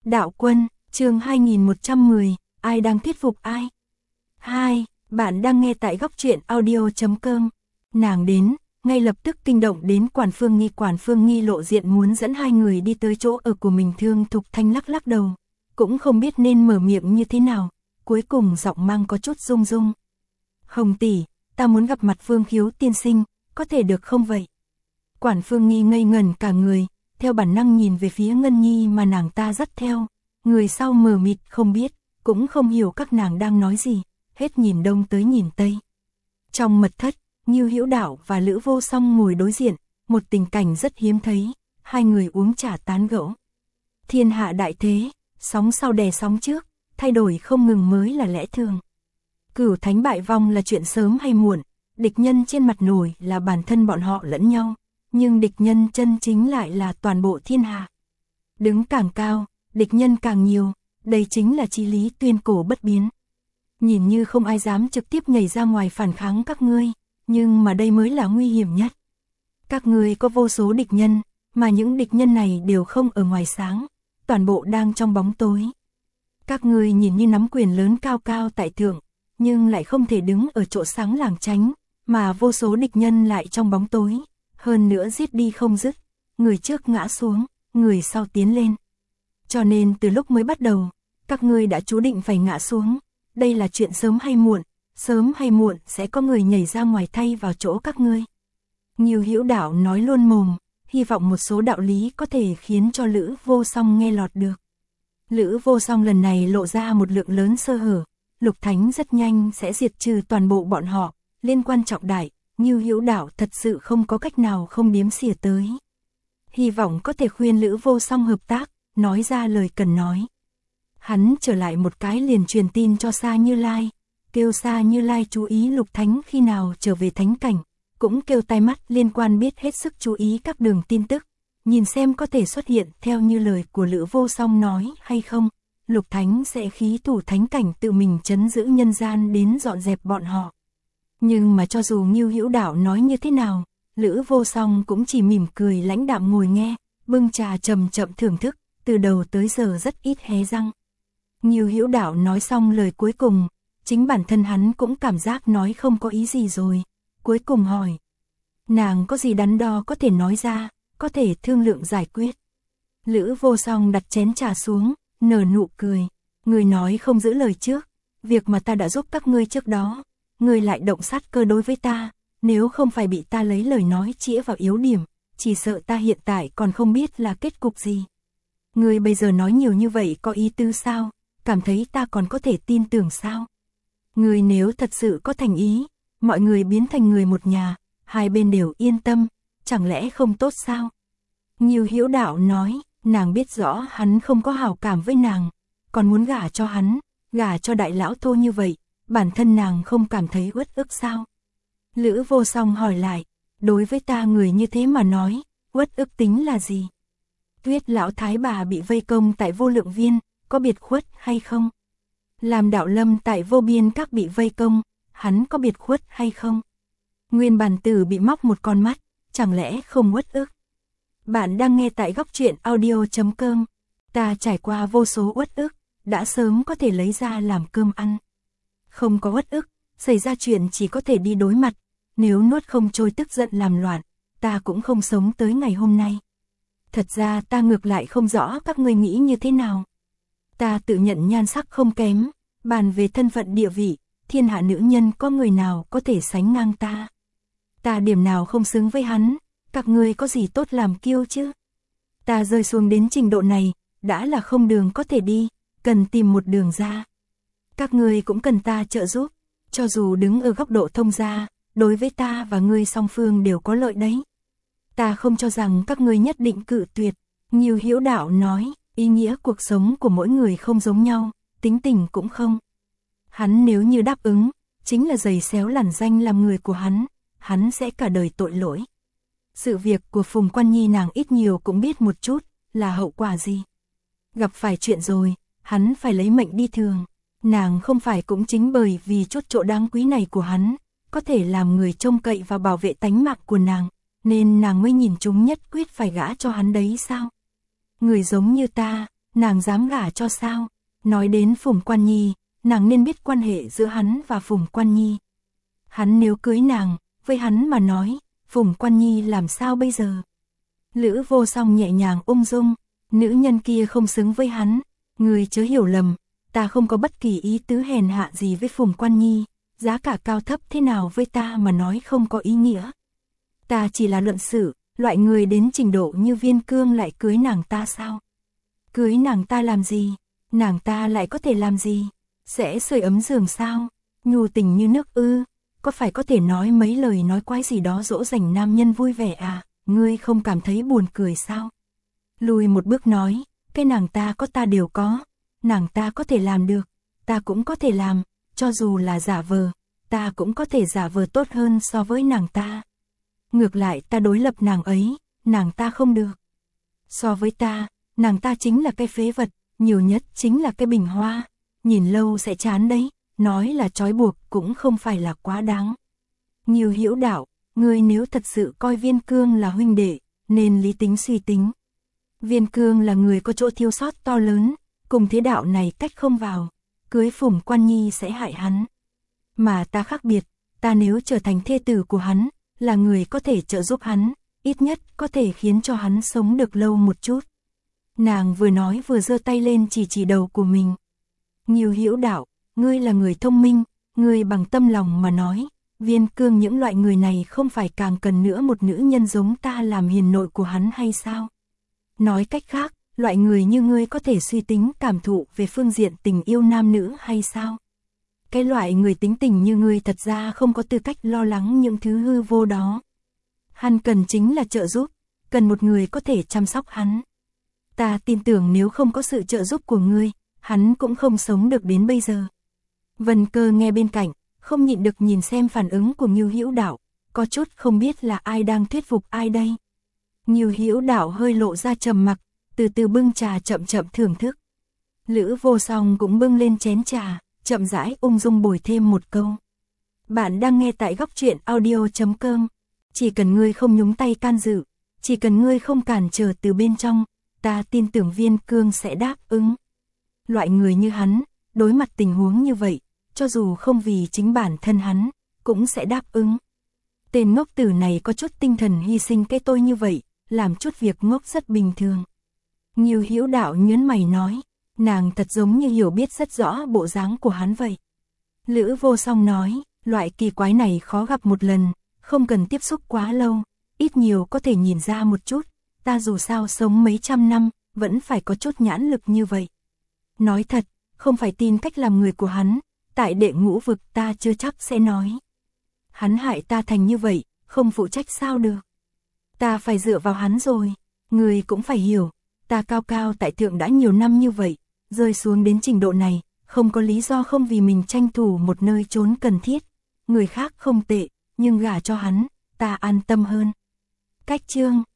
Đạo Quân, chương 2110, ai đang thuyết phục ai? 2. Bạn đang nghe tại góc truyện audio.com. Nàng đến, ngay lập tức kinh động đến Quản Phương Nghi lộ diện muốn dẫn hai người đi tới chỗ ở của mình. Thương Thục Thanh lắc lắc đầu, cũng không biết nên mở miệng như thế nào, cuối cùng giọng mang có chút rung rung. Hồng tỷ, ta muốn gặp mặt Phương Khiếu tiên sinh, có thể được không vậy? Quản Phương Nghi ngây ngẩn cả người, theo bản năng nhìn về phía Ngân Nhi mà nàng ta dắt theo, người sau mờ mịt không biết, cũng không hiểu các nàng đang nói gì, hết nhìn đông tới nhìn tây. Trong mật thất, Ngưu Hữu Đạo và Lữ Vô Song ngồi đối diện, một tình cảnh rất hiếm thấy, hai người uống trà tán gẫu. Thiên hạ đại thế, sóng sau đè sóng trước, thay đổi không ngừng mới là lẽ thường. Cửu thánh bại vong là chuyện sớm hay muộn, địch nhân trên mặt nổi là bản thân bọn họ lẫn nhau, nhưng địch nhân chân chính lại là toàn bộ thiên hạ. Đứng càng cao, địch nhân càng nhiều, đây chính là chí lý tuyên cổ bất biến. Nhìn như không ai dám trực tiếp nhảy ra ngoài phản kháng các ngươi, nhưng mà đây mới là nguy hiểm nhất. Các ngươi có vô số địch nhân, mà những địch nhân này đều không ở ngoài sáng, toàn bộ đang trong bóng tối. Các ngươi nhìn như nắm quyền lớn cao cao tại thượng, nhưng lại không thể đứng ở chỗ sáng lảng tránh, mà vô số địch nhân lại trong bóng tối, hơn nữa giết đi không dứt, người trước ngã xuống, người sau tiến lên. Cho nên từ lúc mới bắt đầu, các ngươi đã chú định phải ngã xuống, đây là chuyện sớm hay muộn sẽ có người nhảy ra ngoài thay vào chỗ các ngươi. Ngưu Hữu Đạo nói luôn mồm, hy vọng một số đạo lý có thể khiến cho Lữ Vô Song nghe lọt được. Lữ Vô Song lần này lộ ra một lượng lớn sơ hở, Lục Thánh rất nhanh sẽ diệt trừ toàn bộ bọn họ, liên quan trọng đại, Ngưu Hữu Đạo thật sự không có cách nào không điếm xỉa tới. Hy vọng có thể khuyên Lữ Vô Song hợp tác, nói ra lời cần nói. Hắn trở lại một cái liền truyền tin cho Sa Như Lai, kêu Sa Như Lai chú ý Lục Thánh khi nào trở về thánh cảnh, cũng kêu tai mắt liên quan biết hết sức chú ý các đường tin tức, nhìn xem có thể xuất hiện theo như lời của Lữ Vô Song nói hay không. Lục Thánh sẽ khí thủ thánh cảnh tự mình trấn giữ nhân gian đến dọn dẹp bọn họ. Nhưng mà cho dù Ngưu Hữu Đạo nói như thế nào, Lữ Vô Song cũng chỉ mỉm cười lãnh đạm ngồi nghe, bưng trà chậm chậm thưởng thức, từ đầu tới giờ rất ít hé răng. Ngưu Hữu Đạo nói xong lời cuối cùng, chính bản thân hắn cũng cảm giác nói không có ý gì rồi, cuối cùng hỏi. Nàng có gì đắn đo có thể nói ra, có thể thương lượng giải quyết. Lữ Vô Song đặt chén trà xuống, nở nụ cười, người nói không giữ lời trước, việc mà ta đã giúp các ngươi trước đó, ngươi lại động sát cơ đối với ta, nếu không phải bị ta lấy lời nói chĩa vào yếu điểm, chỉ sợ ta hiện tại còn không biết là kết cục gì. Ngươi bây giờ nói nhiều như vậy có ý tư sao, cảm thấy ta còn có thể tin tưởng sao? Ngươi nếu thật sự có thành ý, mọi người biến thành người một nhà, hai bên đều yên tâm, chẳng lẽ không tốt sao? Ngưu Hữu Đạo nói, nàng biết rõ hắn không có hảo cảm với nàng, còn muốn gả cho hắn, gả cho đại lão Thô như vậy, bản thân nàng không cảm thấy uất ức sao? Lữ Vô Song hỏi lại, đối với ta người như thế mà nói, uất ức tính là gì? Tuyết lão thái bà bị vây công tại Vô Lượng Viên, có biệt khuất hay không? Làm Đạo Lâm tại Vô Biên Các bị vây công, hắn có biệt khuất hay không? Nguyên Bản Tử bị móc một con mắt, chẳng lẽ không uất ức? Bạn đang nghe tại góc truyện audio.com. Ta trải qua vô số uất ức, đã sớm có thể lấy ra làm cơm ăn. Không có uất ức, xảy ra chuyện chỉ có thể đi đối mặt, nếu nuốt không trôi tức giận làm loạn, ta cũng không sống tới ngày hôm nay. Thật ra ta ngược lại không rõ các ngươi nghĩ như thế nào. Ta tự nhận nhan sắc không kém, bàn về thân phận địa vị, thiên hạ nữ nhân có người nào có thể sánh ngang ta. Ta điểm nào không xứng với hắn, các ngươi có gì tốt làm kiêu chứ? Ta rơi xuống đến trình độ này, đã là không đường có thể đi, cần tìm một đường ra. Các ngươi cũng cần ta trợ giúp, cho dù đứng ở góc độ thông gia, đối với ta và ngươi song phương đều có lợi đấy. Ta không cho rằng các ngươi nhất định cự tuyệt. Ngưu Hữu Đạo nói, ý nghĩa cuộc sống của mỗi người không giống nhau, tính tình cũng không. Hắn nếu như đáp ứng, chính là giày xéo lằn danh làm người của hắn sẽ cả đời tội lỗi. Sự việc của Phùng Quan Nhi nàng ít nhiều cũng biết một chút, là hậu quả gì. Gặp phải chuyện rồi, hắn phải lấy mệnh đi thường. Nàng không phải cũng chính bởi vì chút chỗ đáng quý này của hắn, có thể làm người trông cậy và bảo vệ tánh mạng của nàng, nên nàng mới nhìn chúng nhất quyết phải gả cho hắn đấy sao? Người giống như ta, nàng dám gả cho sao? Nói đến Phùng Quan Nhi, nàng nên biết quan hệ giữa hắn và Phùng Quan Nhi. Hắn nếu cưới nàng, với hắn mà nói, Phùng Quan Nhi làm sao bây giờ? Lữ Vô Song nhẹ nhàng ung dung, nữ nhân kia không xứng với hắn, người chớ hiểu lầm, ta không có bất kỳ ý tứ hèn hạ gì với Phùng Quan Nhi, giá cả cao thấp thế nào với ta mà nói không có ý nghĩa. Ta chỉ là luận sự, loại người đến trình độ như Viên Cương lại cưới nàng ta sao? Cưới nàng ta làm gì? Nàng ta lại có thể làm gì? Sẽ sưởi ấm giường sao? Nhu tình như nước ư? Có phải có thể nói mấy lời nói quái gì đó dỗ dành nam nhân vui vẻ à? Ngươi không cảm thấy buồn cười sao? Lùi một bước nói, cái nàng ta có ta đều có, nàng ta có thể làm được, ta cũng có thể làm, cho dù là giả vờ, ta cũng có thể giả vờ tốt hơn so với nàng ta. Ngược lại ta đối lập nàng ấy, nàng ta không được. So với ta, nàng ta chính là cái phế vật, nhiều nhất chính là cái bình hoa, nhìn lâu sẽ chán đấy, nói là trói buộc cũng không phải là quá đáng. Nhiều Hữu Đạo, ngươi nếu thật sự coi Viên Cương là huynh đệ, nên lý tính suy tính. Viên Cương là người có chỗ thiếu sót to lớn, cùng thế đạo này cách không vào, cưới Phùng Quan Nhi sẽ hại hắn. Mà ta khác biệt, ta nếu trở thành thê tử của hắn, là người có thể trợ giúp hắn, ít nhất có thể khiến cho hắn sống được lâu một chút. Nàng vừa nói vừa giơ tay lên chỉ đầu của mình. Nhiều Hữu Đạo, ngươi là người thông minh, ngươi bằng tâm lòng mà nói, Viên Cương những loại người này không phải càng cần nữa một nữ nhân giống ta làm hiền nội của hắn hay sao? Nói cách khác, loại người như ngươi có thể suy tính cảm thụ về phương diện tình yêu nam nữ hay sao? Cái loại người tính tình như ngươi thật ra không có tư cách lo lắng những thứ hư vô đó. Hắn cần chính là trợ giúp, cần một người có thể chăm sóc hắn. Ta tin tưởng nếu không có sự trợ giúp của ngươi, hắn cũng không sống được đến bây giờ. Vân Cơ nghe bên cạnh, không nhịn được nhìn xem phản ứng của Ngưu Hữu Đạo, có chút không biết là ai đang thuyết phục ai đây. Ngưu Hữu Đạo hơi lộ ra trầm mặc, từ từ bưng trà chậm chậm thưởng thức. Lữ Vô Song cũng bưng lên chén trà, chậm rãi ung dung bồi thêm một câu. Bạn đang nghe tại góc truyện audio.com. Chỉ cần ngươi không nhúng tay can dự, chỉ cần ngươi không cản trở từ bên trong, ta tin tưởng Viên Cương sẽ đáp ứng. Loại người như hắn, đối mặt tình huống như vậy, cho dù không vì chính bản thân hắn, cũng sẽ đáp ứng. Tên ngốc tử này có chút tinh thần hy sinh cái tôi như vậy, làm chút việc ngốc rất bình thường. Ngưu Hữu Đạo nhớn mày nói, nàng thật giống như hiểu biết rất rõ bộ dáng của hắn vậy. Lữ Vô Song nói, loại kỳ quái này khó gặp một lần, không cần tiếp xúc quá lâu, ít nhiều có thể nhìn ra một chút, ta dù sao sống mấy trăm năm, vẫn phải có chút nhãn lực như vậy. Nói thật, không phải tin cách làm người của hắn, tại Đệ Ngũ Vực ta chưa chắc sẽ nói. Hắn hại ta thành như vậy, không phụ trách sao được. Ta phải dựa vào hắn rồi, người cũng phải hiểu, ta cao cao tại thượng đã nhiều năm như vậy, rơi xuống đến trình độ này, không có lý do không vì mình tranh thủ một nơi trốn cần thiết. Người khác không tệ, nhưng gả cho hắn, ta an tâm hơn. Cách chương